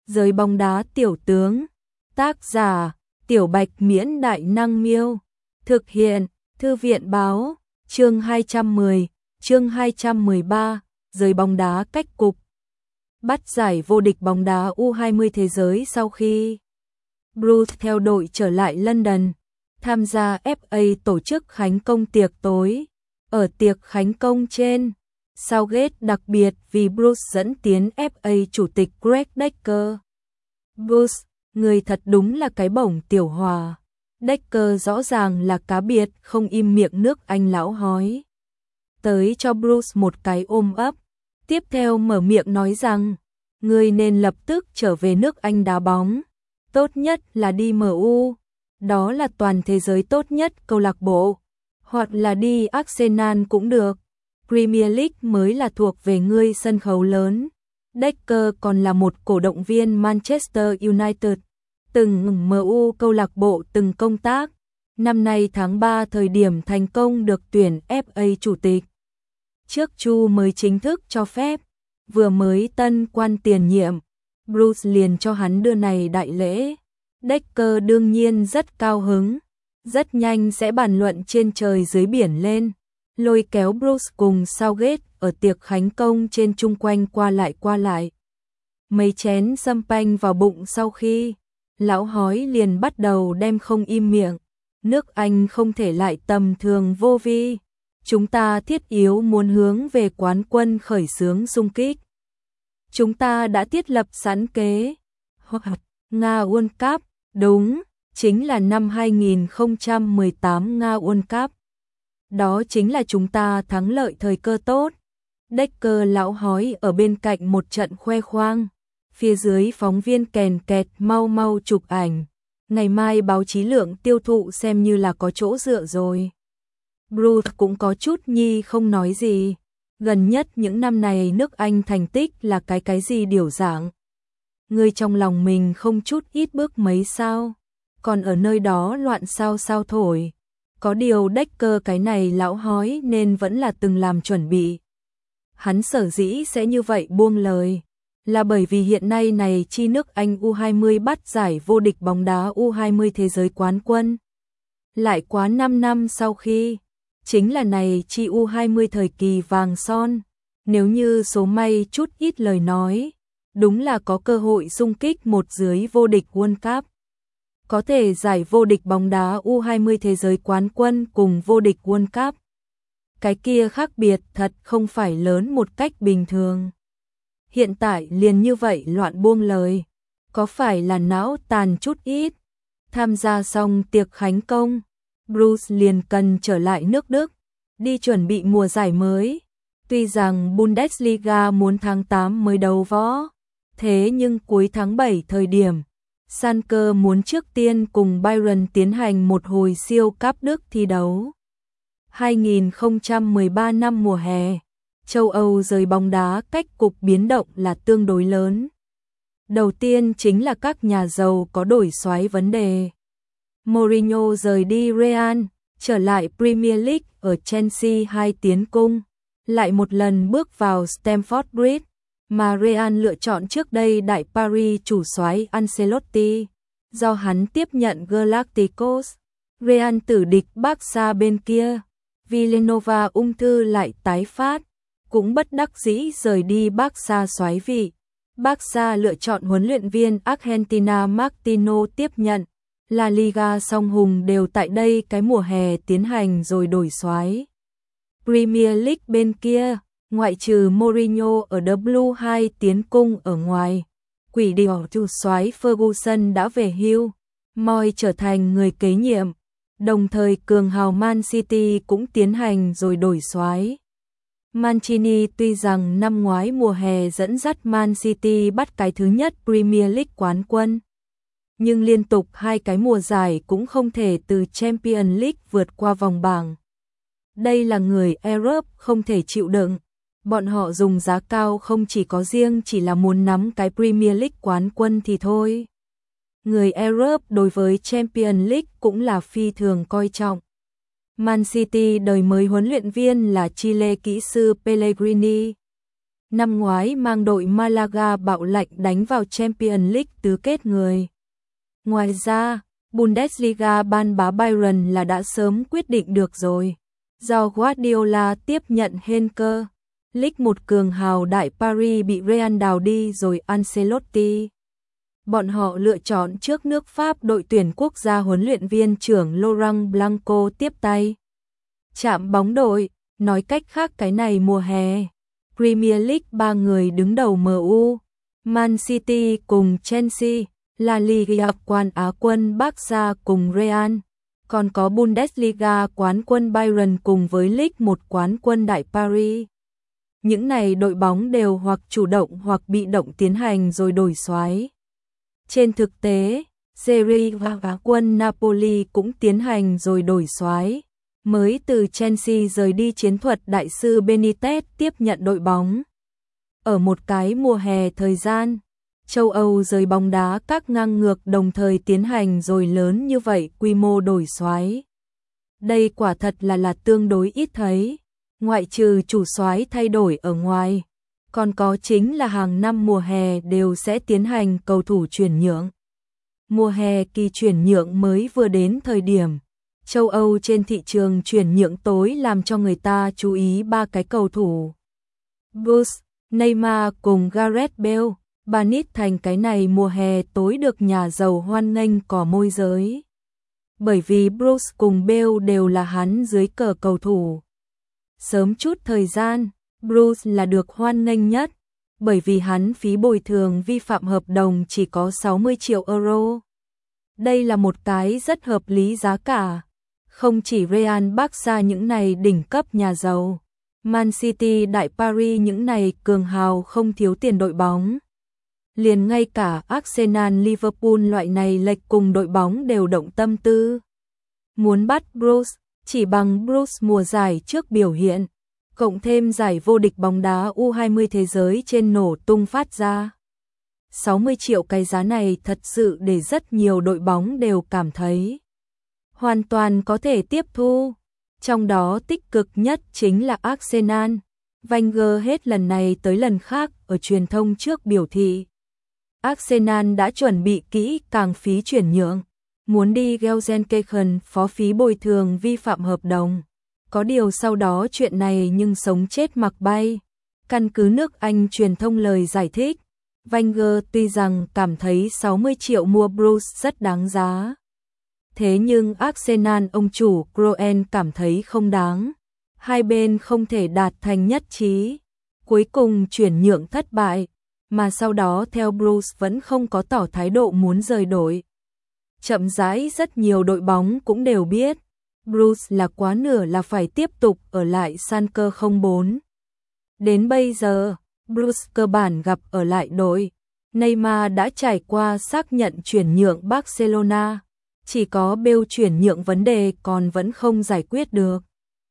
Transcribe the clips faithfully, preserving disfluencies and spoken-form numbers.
Giới bóng đá tiểu tướng. Tác giả: Tiểu Bạch Miễn Đại Năng Miêu. Thực hiện: Thư viện báo. Chương hai trăm mười, chương hai trăm mười ba, giới bóng đá cách cục. Bắt giải vô địch bóng đá U hai mươi thế giới sau khi Bruce theo đội trở lại London, tham gia ép a tổ chức khánh công tiệc tối. Ở tiệc khánh công trên, Southgate đặc biệt vì Bruce dẫn tiến ép a chủ tịch Greg Decker. Bruce, người thật đúng là cái bổng tiểu hòa. Decker rõ ràng là cá biệt, không im miệng nước Anh lão hói. Tới cho Bruce một cái ôm ấp. Tiếp theo mở miệng nói rằng, người nên lập tức trở về nước Anh đá bóng. Tốt nhất là đi em u, đó là toàn thế giới tốt nhất câu lạc bộ. Hoặc là đi Arsenal cũng được. Premier League mới là thuộc về ngươi sân khấu lớn. Decker còn là một cổ động viên Manchester United, từng em u câu lạc bộ từng công tác. Năm nay tháng ba thời điểm thành công được tuyển ép a chủ tịch. Trước Chu mới chính thức cho phép, vừa mới tân quan tiền nhiệm, Bruce liền cho hắn đưa này đại lễ. Decker đương nhiên rất cao hứng, rất nhanh sẽ bàn luận trên trời dưới biển lên, lôi kéo Bruce cùng Southgate ở tiệc khánh công trên chung quanh qua lại qua lại. Mấy chén champagne vào bụng sau khi, lão hói liền bắt đầu đem không im miệng. Nước Anh không thể lại tầm thường vô vi. Chúng ta thiết yếu muốn hướng về quán quân khởi xướng xung kích. Chúng ta đã thiết lập sẵn kế hoạch Nga World Cup, đúng, chính là năm hai nghìn không trăm mười tám Nga World Cup. Đó chính là chúng ta thắng lợi thời cơ tốt. Decker lão hói ở bên cạnh một trận khoe khoang. Phía dưới phóng viên kèn kẹt mau mau chụp ảnh. Ngày mai báo chí lượng tiêu thụ xem như là có chỗ dựa rồi. Bruce cũng có chút nhi không nói gì. Gần nhất những năm này nước Anh thành tích là cái cái gì điều dạng. Người trong lòng mình không chút ít bước mấy sao. Còn ở nơi đó loạn sao sao thổi. Có điều Decker cái này lão hói nên vẫn là từng làm chuẩn bị. Hắn sở dĩ sẽ như vậy buông lời, là bởi vì hiện nay này chi nước Anh U hai mươi bắt giải vô địch bóng đá U hai mươi thế giới quán quân. Lại quá năm năm sau khi, chính là này chi U hai mươi thời kỳ vàng son, nếu như số may chút ít lời nói, đúng là có cơ hội xung kích một dưới vô địch World Cup. Có thể giải vô địch bóng đá U hai mươi thế giới quán quân cùng vô địch World Cup. Cái kia khác biệt thật không phải lớn một cách bình thường. Hiện tại liền như vậy loạn buông lời, có phải là não tàn chút ít. Tham gia xong tiệc khánh công, Bruce liền cần trở lại nước Đức, đi chuẩn bị mùa giải mới. Tuy rằng Bundesliga muốn tháng tám mới đấu võ, thế nhưng cuối tháng bảy thời điểm, Schalke muốn trước tiên cùng Bayern tiến hành một hồi siêu cúp Đức thi đấu. hai nghìn không trăm mười ba năm mùa hè, châu Âu giới bóng đá cách cục biến động là tương đối lớn. Đầu tiên chính là các nhà giàu có đổi soái vấn đề. Mourinho rời đi Real, trở lại Premier League ở Chelsea hai tiến cung, lại một lần bước vào Stamford Bridge, mà Real lựa chọn trước đây đại Paris chủ soái Ancelotti, do hắn tiếp nhận Galacticos. Real tử địch Barca bên kia, Villanova ung thư lại tái phát, cũng bất đắc dĩ rời đi Barca soái vị. Barca lựa chọn huấn luyện viên Argentina Martino tiếp nhận. La Liga song hùng đều tại đây cái mùa hè tiến hành rồi đổi soái. Premier League bên kia, ngoại trừ Mourinho ở W hai tiến cung ở ngoài, quỷ điều chủ soái Ferguson đã về hưu, Moyes trở thành người kế nhiệm, đồng thời cường hào Man City cũng tiến hành rồi đổi soái. Mancini tuy rằng năm ngoái mùa hè dẫn dắt Man City bắt cái thứ nhất Premier League quán quân, nhưng liên tục hai cái mùa giải cũng không thể từ Champions League vượt qua vòng bảng. Đây là người Europe không thể chịu đựng. Bọn họ dùng giá cao không chỉ có riêng chỉ là muốn nắm cái Premier League quán quân thì thôi. Người Europe đối với Champions League cũng là phi thường coi trọng. Man City đời mới huấn luyện viên là Chile kỹ sư Pellegrini. Năm ngoái mang đội Malaga bạo lệnh đánh vào Champions League tứ kết người. Ngoài ra, Bundesliga ban bá Bayern là đã sớm quyết định được rồi. Do Guardiola tiếp nhận Henker, League một cường hào đại Paris bị Real đào đi rồi Ancelotti. Bọn họ lựa chọn trước nước Pháp đội tuyển quốc gia huấn luyện viên trưởng Laurent Blanco tiếp tay. Chạm bóng đội, nói cách khác cái này mùa hè. Premier League ba người đứng đầu em u, Man City cùng Chelsea, La Liga quán Á quân Barca cùng Real, còn có Bundesliga quán quân Bayern cùng với League một quán quân đại Paris. Những này đội bóng đều hoặc chủ động hoặc bị động tiến hành rồi đổi soái. Trên thực tế, Serie A quân Napoli cũng tiến hành rồi đổi soái. Mới từ Chelsea rời đi chiến thuật đại sư Benitez tiếp nhận đội bóng. Ở một cái mùa hè thời gian, châu Âu giới bóng đá các ngang ngược đồng thời tiến hành rồi lớn như vậy quy mô đổi soái. Đây quả thật là là tương đối ít thấy, ngoại trừ chủ soái thay đổi ở ngoài, còn có chính là hàng năm mùa hè đều sẽ tiến hành cầu thủ chuyển nhượng. Mùa hè kỳ chuyển nhượng mới vừa đến thời điểm, châu Âu trên thị trường chuyển nhượng tối làm cho người ta chú ý ba cái cầu thủ. Bruce, Neymar cùng Gareth Bale, Banit thành cái này mùa hè tối được nhà giàu hoan nghênh cỏ môi giới. Bởi vì Bruce cùng Bale đều là hắn dưới cờ cầu thủ. Sớm chút thời gian, Bruce là được hoan nghênh nhất, bởi vì hắn phí bồi thường vi phạm hợp đồng chỉ có sáu mươi triệu euro. Đây là một cái rất hợp lý giá cả. Không chỉ Real Barca những này đỉnh cấp nhà giàu, Man City đại Paris những này cường hào không thiếu tiền đội bóng. Liền ngay cả Arsenal Liverpool loại này lệch cùng đội bóng đều động tâm tư. Muốn bắt Bruce, chỉ bằng Bruce mùa giải trước biểu hiện, cộng thêm giải vô địch bóng đá U hai mươi thế giới trên nổ tung phát ra. sáu mươi triệu cái giá này thật sự để rất nhiều đội bóng đều cảm thấy hoàn toàn có thể tiếp thu. Trong đó tích cực nhất chính là Arsenal. Wenger hết lần này tới lần khác ở truyền thông trước biểu thị Arsenal đã chuẩn bị kỹ càng phí chuyển nhượng, muốn đi Gelsenkirchen phó phí bồi thường vi phạm hợp đồng. Có điều sau đó chuyện này nhưng sống chết mặc bay. Căn cứ nước Anh truyền thông lời giải thích, Wenger tuy rằng cảm thấy sáu mươi triệu mua Bruce rất đáng giá. Thế nhưng Arsenal ông chủ Kroen cảm thấy không đáng. Hai bên không thể đạt thành nhất trí. Cuối cùng chuyển nhượng thất bại, mà sau đó theo Bruce vẫn không có tỏ thái độ muốn rời đội. Chậm rãi rất nhiều đội bóng cũng đều biết, Bruce là quá nửa là phải tiếp tục ở lại Schalke không bốn. Đến bây giờ, Bruce cơ bản gặp ở lại đội. Neymar đã trải qua xác nhận chuyển nhượng Barcelona. Chỉ có Bale chuyển nhượng vấn đề còn vẫn không giải quyết được.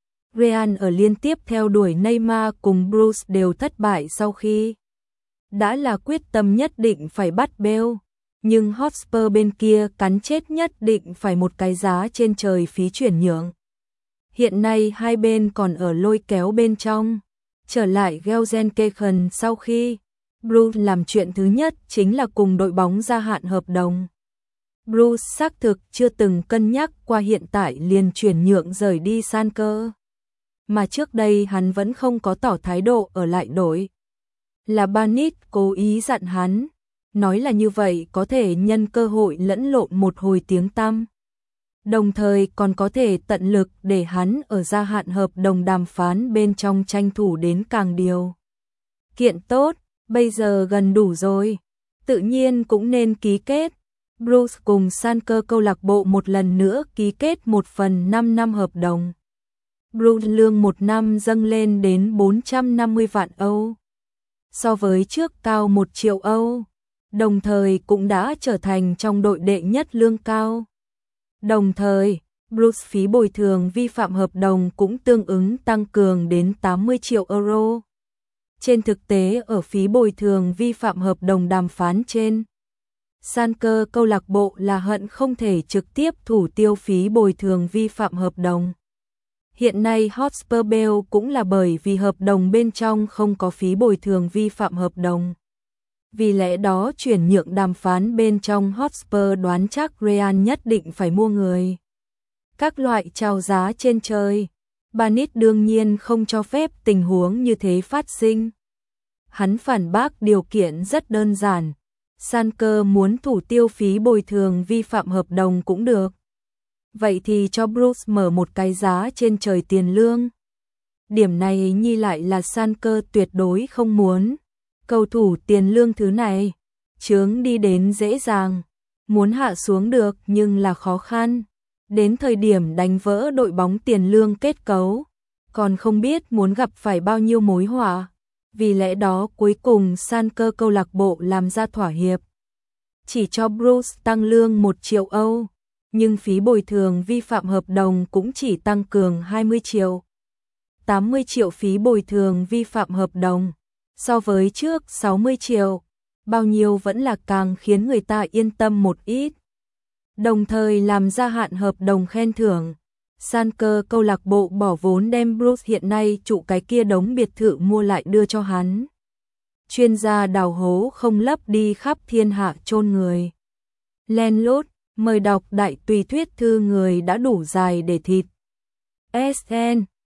Real ở liên tiếp theo đuổi Neymar cùng Bruce đều thất bại sau khi đã là quyết tâm nhất định phải bắt Bale, nhưng Hotspur bên kia cắn chết nhất định phải một cái giá trên trời phí chuyển nhượng. Hiện nay hai bên còn ở lôi kéo bên trong. Trở lại Gelsenkirchen sau khi Bruce làm chuyện thứ nhất chính là cùng đội bóng gia hạn hợp đồng. Bruce xác thực chưa từng cân nhắc qua hiện tại liền chuyển nhượng rời đi Schalke. Mà trước đây hắn vẫn không có tỏ thái độ ở lại đội. Là Banit cố ý dặn hắn, nói là như vậy có thể nhân cơ hội lẫn lộn một hồi tiếng tăm. Đồng thời còn có thể tận lực để hắn ở gia hạn hợp đồng đàm phán bên trong tranh thủ đến càng điều kiện tốt, bây giờ gần đủ rồi, tự nhiên cũng nên ký kết. Bruce cùng Schalke câu lạc bộ một lần nữa ký kết một phần năm năm hợp đồng. Bruce lương một năm dâng lên đến bốn trăm năm mươi vạn Âu. So với trước cao một triệu Âu, đồng thời cũng đã trở thành trong đội đệ nhất lương cao. Đồng thời, Bruce phí bồi thường vi phạm hợp đồng cũng tương ứng tăng cường đến tám mươi triệu euro. Trên thực tế ở phí bồi thường vi phạm hợp đồng đàm phán trên, Schalke câu lạc bộ là hận không thể trực tiếp thủ tiêu phí bồi thường vi phạm hợp đồng. Hiện nay Hotspur Bell cũng là bởi vì hợp đồng bên trong không có phí bồi thường vi phạm hợp đồng. Vì lẽ đó chuyển nhượng đàm phán bên trong Hotspur đoán chắc Real nhất định phải mua người. Các loại chào giá trên trời. Barnett đương nhiên không cho phép tình huống như thế phát sinh. Hắn phản bác điều kiện rất đơn giản. Schalke muốn thủ tiêu phí bồi thường vi phạm hợp đồng cũng được. Vậy thì cho Bruce mở một cái giá trên trời tiền lương. Điểm này nhi lại là Schalke tuyệt đối không muốn. Cầu thủ tiền lương thứ này, chướng đi đến dễ dàng. Muốn hạ xuống được nhưng là khó khăn. Đến thời điểm đánh vỡ đội bóng tiền lương kết cấu, còn không biết muốn gặp phải bao nhiêu mối họa. Vì lẽ đó cuối cùng Schalke câu lạc bộ làm ra thỏa hiệp. Chỉ cho Bruce tăng lương một triệu Âu, nhưng phí bồi thường vi phạm hợp đồng cũng chỉ tăng cường hai mươi triệu. tám mươi triệu phí bồi thường vi phạm hợp đồng, so với trước sáu mươi triệu, bao nhiêu vẫn là càng khiến người ta yên tâm một ít. Đồng thời làm gia hạn hợp đồng khen thưởng. Schalke câu lạc bộ bỏ vốn đem Bruce hiện nay trụ cái kia đống biệt thự mua lại đưa cho hắn. Chuyên gia đào hố không lấp đi khắp thiên hạ chôn người. Len lút, mời đọc đại tùy thuyết thư người đã đủ dài để thịt. ét en